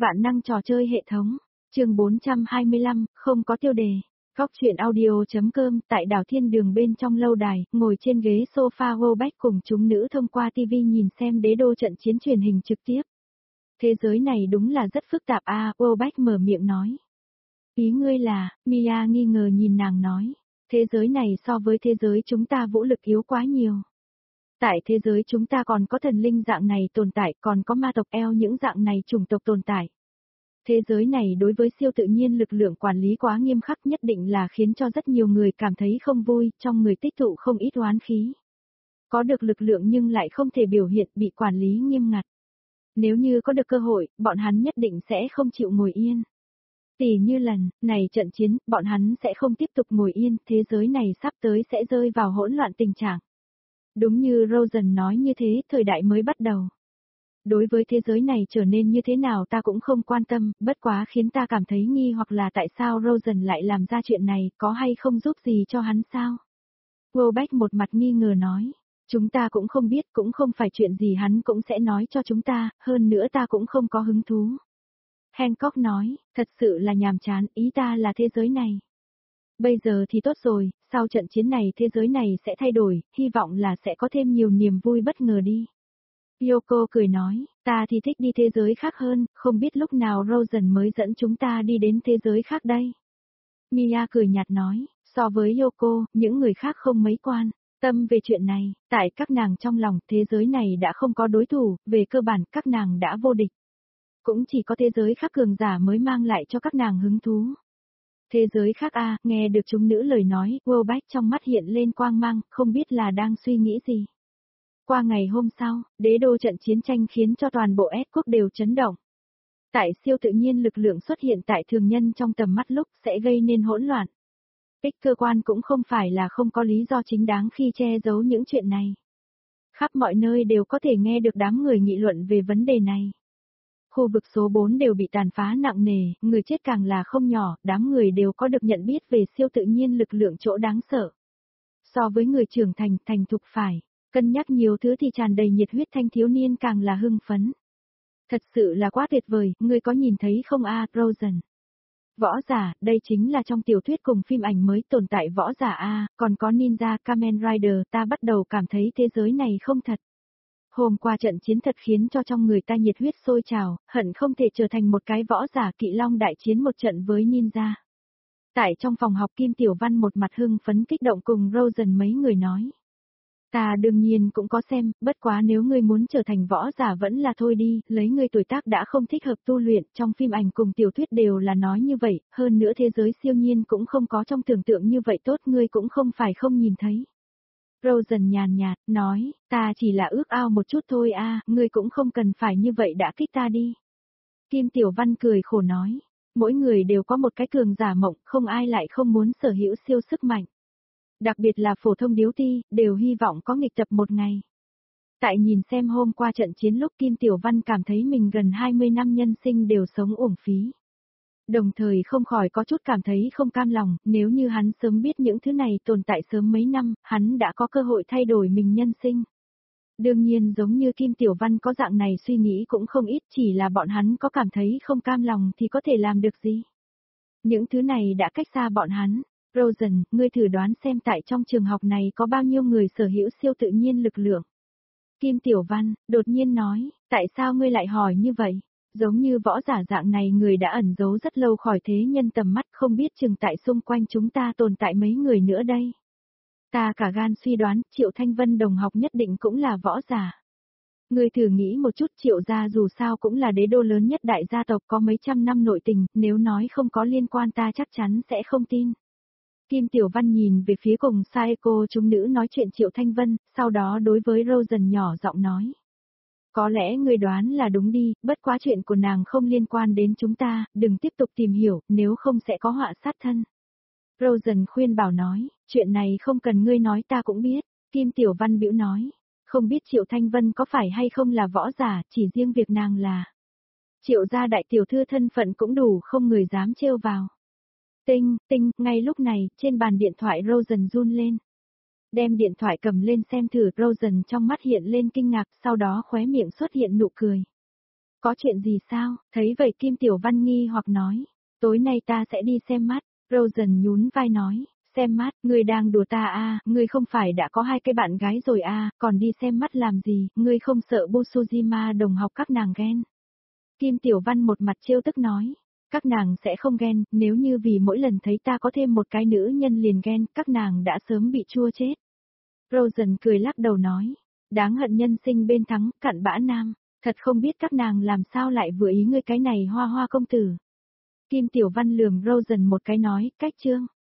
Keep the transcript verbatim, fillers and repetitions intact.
Vạn năng trò chơi hệ thống, chương bốn trăm hai mươi lăm, không có tiêu đề. Góc truyện audio.com tại đảo Thiên Đường bên trong lâu đài, ngồi trên ghế sofa Wowback cùng chúng nữ thông qua ti vi nhìn xem đế đô trận chiến truyền hình trực tiếp. Thế giới này đúng là rất phức tạp a, à, Wowback mở miệng nói. Ý ngươi là, Mia nghi ngờ nhìn nàng nói, thế giới này so với thế giới chúng ta vũ lực yếu quá nhiều. Tại thế giới chúng ta còn có thần linh dạng này tồn tại, còn có ma tộc eo những dạng này chủng tộc tồn tại. Thế giới này đối với siêu tự nhiên lực lượng quản lý quá nghiêm khắc nhất định là khiến cho rất nhiều người cảm thấy không vui, trong người tích tụ không ít oán khí. Có được lực lượng nhưng lại không thể biểu hiện, bị quản lý nghiêm ngặt. Nếu như có được cơ hội, bọn hắn nhất định sẽ không chịu ngồi yên. Tỉ như lần này trận chiến, bọn hắn sẽ không tiếp tục ngồi yên, thế giới này sắp tới sẽ rơi vào hỗn loạn tình trạng. Đúng như Rosen nói như thế, thời đại mới bắt đầu. Đối với thế giới này trở nên như thế nào ta cũng không quan tâm, bất quá khiến ta cảm thấy nghi hoặc là tại sao Rosen lại làm ra chuyện này, có hay không giúp gì cho hắn sao? Wowback một mặt nghi ngờ nói, chúng ta cũng không biết, cũng không phải chuyện gì hắn cũng sẽ nói cho chúng ta, hơn nữa ta cũng không có hứng thú. Hancock nói, thật sự là nhàm chán, ý ta là thế giới này. Bây giờ thì tốt rồi, sau trận chiến này thế giới này sẽ thay đổi, hy vọng là sẽ có thêm nhiều niềm vui bất ngờ đi. Yoko cười nói, ta thì thích đi thế giới khác hơn, không biết lúc nào Rosen mới dẫn chúng ta đi đến thế giới khác đây. Mia cười nhạt nói, so với Yoko, những người khác không mấy quan tâm về chuyện này, tại các nàng trong lòng thế giới này đã không có đối thủ, về cơ bản các nàng đã vô địch. Cũng chỉ có thế giới khác cường giả mới mang lại cho các nàng hứng thú. Thế giới khác a, à, nghe được chúng nữ lời nói, Wowback trong mắt hiện lên quang mang, không biết là đang suy nghĩ gì. Qua ngày hôm sau, đế đô trận chiến tranh khiến cho toàn bộ S quốc đều chấn động. Tại siêu tự nhiên lực lượng xuất hiện tại thường nhân trong tầm mắt lúc sẽ gây nên hỗn loạn. Ích cơ quan cũng không phải là không có lý do chính đáng khi che giấu những chuyện này. Khắp mọi nơi đều có thể nghe được đám người nghị luận về vấn đề này. Khu vực số bốn đều bị tàn phá nặng nề, người chết càng là không nhỏ, đám người đều có được nhận biết về siêu tự nhiên lực lượng chỗ đáng sợ. So với người trưởng thành, thành thục phải, cân nhắc nhiều thứ thì tràn đầy nhiệt huyết thanh thiếu niên càng là hưng phấn. Thật sự là quá tuyệt vời, ngươi có nhìn thấy không a, Rosen? Võ giả, đây chính là trong tiểu thuyết cùng phim ảnh mới tồn tại võ giả a, còn có ninja, Kamen Rider, ta bắt đầu cảm thấy thế giới này không thật. Hôm qua trận chiến thật khiến cho trong người ta nhiệt huyết sôi trào, hận không thể trở thành một cái võ giả Kỵ Long đại chiến một trận với ninja. Tại trong phòng học Kim Tiểu Văn một mặt hưng phấn kích động cùng Rosen mấy người nói. Ta đương nhiên cũng có xem, bất quá nếu ngươi muốn trở thành võ giả vẫn là thôi đi, lấy ngươi tuổi tác đã không thích hợp tu luyện, trong phim ảnh cùng tiểu thuyết đều là nói như vậy, hơn nữa thế giới siêu nhiên cũng không có trong tưởng tượng như vậy tốt, ngươi cũng không phải không nhìn thấy. Rosen nhàn nhạt, nói, ta chỉ là ước ao một chút thôi a, à, ngươi cũng không cần phải như vậy đã kích ta đi. Kim Tiểu Văn cười khổ nói, mỗi người đều có một cái cường giả mộng, không ai lại không muốn sở hữu siêu sức mạnh. Đặc biệt là phổ thông điếu ti, đều hy vọng có nghịch tập một ngày. Tại nhìn xem hôm qua trận chiến lúc Kim Tiểu Văn cảm thấy mình gần hai mươi năm nhân sinh đều sống uổng phí. Đồng thời không khỏi có chút cảm thấy không cam lòng, nếu như hắn sớm biết những thứ này tồn tại sớm mấy năm, hắn đã có cơ hội thay đổi mình nhân sinh. Đương nhiên giống như Kim Tiểu Văn có dạng này suy nghĩ cũng không ít, chỉ là bọn hắn có cảm thấy không cam lòng thì có thể làm được gì. Những thứ này đã cách xa bọn hắn. Rosen, ngươi thử đoán xem tại trong trường học này có bao nhiêu người sở hữu siêu tự nhiên lực lượng. Kim Tiểu Văn, đột nhiên nói, tại sao ngươi lại hỏi như vậy? Giống như võ giả dạng này người đã ẩn giấu rất lâu khỏi thế nhân tầm mắt, không biết chừng tại xung quanh chúng ta tồn tại mấy người nữa đây. Ta cả gan suy đoán, Triệu Thanh Vân đồng học nhất định cũng là võ giả. Ngươi thử nghĩ một chút, Triệu gia dù sao cũng là đế đô lớn nhất đại gia tộc có mấy trăm năm nội tình, nếu nói không có liên quan ta chắc chắn sẽ không tin. Kim Tiểu Văn nhìn về phía cùng Saeko chúng nữ nói chuyện Triệu Thanh Vân, sau đó đối với Rosen nhỏ giọng nói. Có lẽ người đoán là đúng đi, bất quá chuyện của nàng không liên quan đến chúng ta, đừng tiếp tục tìm hiểu, nếu không sẽ có họa sát thân. Rosen khuyên bảo nói, chuyện này không cần ngươi nói ta cũng biết, Kim Tiểu Văn bĩu nói, không biết Triệu Thanh Vân có phải hay không là võ giả, chỉ riêng việc nàng là. Triệu gia đại tiểu thư thân phận cũng đủ không người dám trêu vào. Tinh, tinh, ngay lúc này, trên bàn điện thoại Rosen run lên. Đem điện thoại cầm lên xem thử, Rosen trong mắt hiện lên kinh ngạc, sau đó khóe miệng xuất hiện nụ cười. Có chuyện gì sao? Thấy vậy Kim Tiểu Văn nghi hoặc nói. Tối nay ta sẽ đi xem mắt. Rosen nhún vai nói. Xem mắt, ngươi đang đùa ta à, ngươi không phải đã có hai cái bạn gái rồi à, còn đi xem mắt làm gì, ngươi không sợ Busujima đồng học các nàng ghen. Kim Tiểu Văn một mặt trêu tức nói. Các nàng sẽ không ghen, nếu như vì mỗi lần thấy ta có thêm một cái nữ nhân liền ghen, các nàng đã sớm bị chua chết. Rosen cười lắc đầu nói. Đáng hận nhân sinh bên thắng, cặn bã nam. Thật không biết các nàng làm sao lại vừa ý ngươi cái này hoa hoa công tử. Kim Tiểu Văn lườm Rosen một cái nói, cách trương.